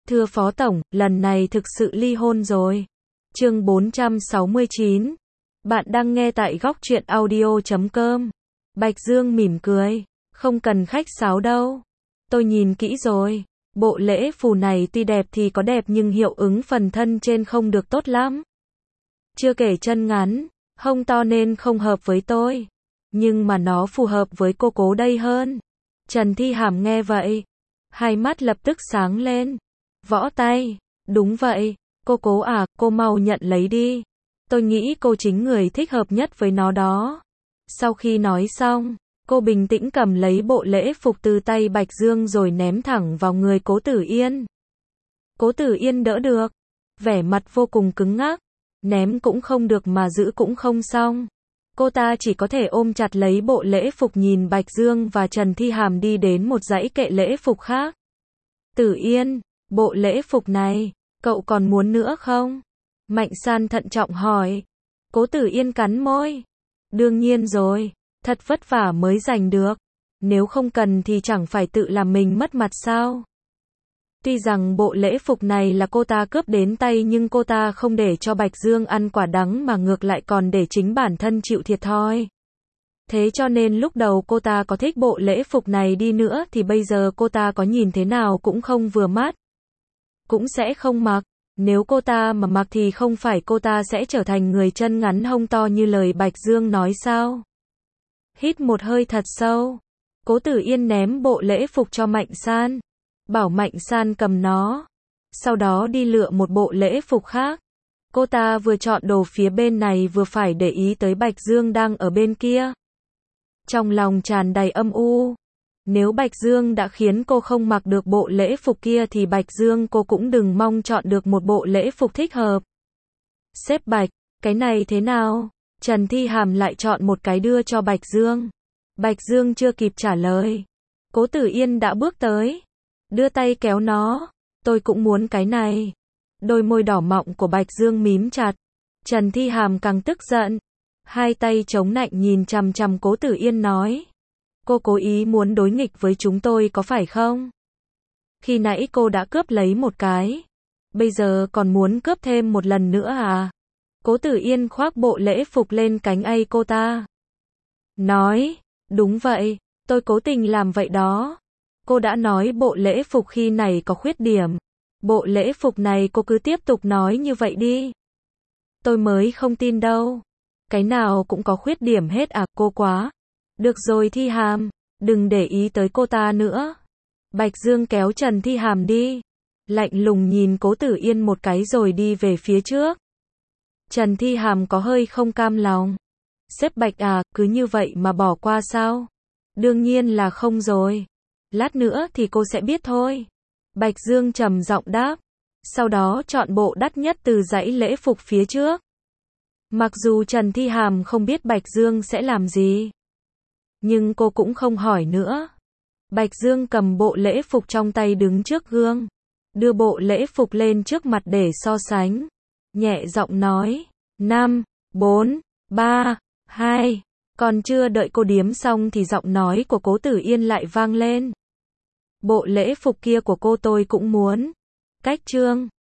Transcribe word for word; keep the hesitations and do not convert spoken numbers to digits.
Thưa Phó Tổng, lần này thực sự ly hôn rồi. Chương bốn trăm sáu mươi chín. Bạn đang nghe tại góc truyện audio chấm com. Bạch Dương mỉm cười. Không cần khách sáo đâu. Tôi nhìn kỹ rồi. Bộ lễ phù này tuy đẹp thì có đẹp nhưng hiệu ứng phần thân trên không được tốt lắm. Chưa kể chân ngắn, hông to nên không hợp với tôi. Nhưng mà nó phù hợp với cô Cố đây hơn. Trần Thi Hàm nghe vậy. Hai mắt lập tức sáng lên. Võ tay. Đúng vậy. Cô Cố à, cô mau nhận lấy đi. Tôi nghĩ cô chính người thích hợp nhất với nó đó. Sau khi nói xong, cô bình tĩnh cầm lấy bộ lễ phục từ tay Bạch Dương rồi ném thẳng vào người Cố Tử Yên. Cố Tử Yên đỡ được. Vẻ mặt vô cùng cứng ngắc. Ném cũng không được mà giữ cũng không xong. Cô ta chỉ có thể ôm chặt lấy bộ lễ phục nhìn Bạch Dương và Trần Thi Hàm đi đến một dãy kệ lễ phục khác. Tử Yên, bộ lễ phục này, cậu còn muốn nữa không? Mạnh San thận trọng hỏi. Cố Tử Yên cắn môi. Đương nhiên rồi, thật vất vả mới giành được. Nếu không cần thì chẳng phải tự làm mình mất mặt sao? Tuy rằng bộ lễ phục này là cô ta cướp đến tay nhưng cô ta không để cho Bạch Dương ăn quả đắng mà ngược lại còn để chính bản thân chịu thiệt thòi. Thế cho nên lúc đầu cô ta có thích bộ lễ phục này đi nữa thì bây giờ cô ta có nhìn thế nào cũng không vừa mắt. Cũng sẽ không mặc. Nếu cô ta mà mặc thì không phải cô ta sẽ trở thành người chân ngắn hông to như lời Bạch Dương nói sao? Hít một hơi thật sâu. Cố Tử Yên ném bộ lễ phục cho Mạnh San. Bảo Mạnh San cầm nó. Sau đó đi lựa một bộ lễ phục khác. Cô ta vừa chọn đồ phía bên này vừa phải để ý tới Bạch Dương đang ở bên kia. Trong lòng tràn đầy âm u. Nếu Bạch Dương đã khiến cô không mặc được bộ lễ phục kia thì Bạch Dương cô cũng đừng mong chọn được một bộ lễ phục thích hợp. Sếp Bạch, cái này thế nào? Trần Thi Hàm lại chọn một cái đưa cho Bạch Dương. Bạch Dương chưa kịp trả lời. Cố Tử Yên đã bước tới. Đưa tay kéo nó. Tôi cũng muốn cái này. Đôi môi đỏ mọng của Bạch Dương mím chặt. Trần Thi Hàm càng tức giận. Hai tay chống nạnh nhìn chằm chằm Cố Tử Yên nói. Cô cố ý muốn đối nghịch với chúng tôi có phải không? Khi nãy cô đã cướp lấy một cái. Bây giờ còn muốn cướp thêm một lần nữa à? Cố Tử Yên khoác bộ lễ phục lên cánh ây cô ta. Nói, đúng vậy, tôi cố tình làm vậy đó. Cô đã nói bộ lễ phục khi này có khuyết điểm. Bộ lễ phục này cô cứ tiếp tục nói như vậy đi. Tôi mới không tin đâu. Cái nào cũng có khuyết điểm hết à, cô quá. Được rồi Thi Hàm, đừng để ý tới cô ta nữa. Bạch Dương kéo Trần Thi Hàm đi. Lạnh lùng nhìn Cố Tử Yên một cái rồi đi về phía trước. Trần Thi Hàm có hơi không cam lòng. Sếp Bạch à, cứ như vậy mà bỏ qua sao? Đương nhiên là không rồi. Lát nữa thì cô sẽ biết thôi. Bạch Dương trầm giọng đáp. Sau đó chọn bộ đắt nhất từ dãy lễ phục phía trước. Mặc dù Trần Thi Hàm không biết Bạch Dương sẽ làm gì. Nhưng cô cũng không hỏi nữa. Bạch Dương cầm bộ lễ phục trong tay đứng trước gương. Đưa bộ lễ phục lên trước mặt để so sánh. Nhẹ giọng nói. năm, bốn, ba, hai. Còn chưa đợi cô điếm xong thì giọng nói của Cố Tử Yên lại vang lên. Bộ lễ phục kia của cô tôi cũng muốn. Cách trương.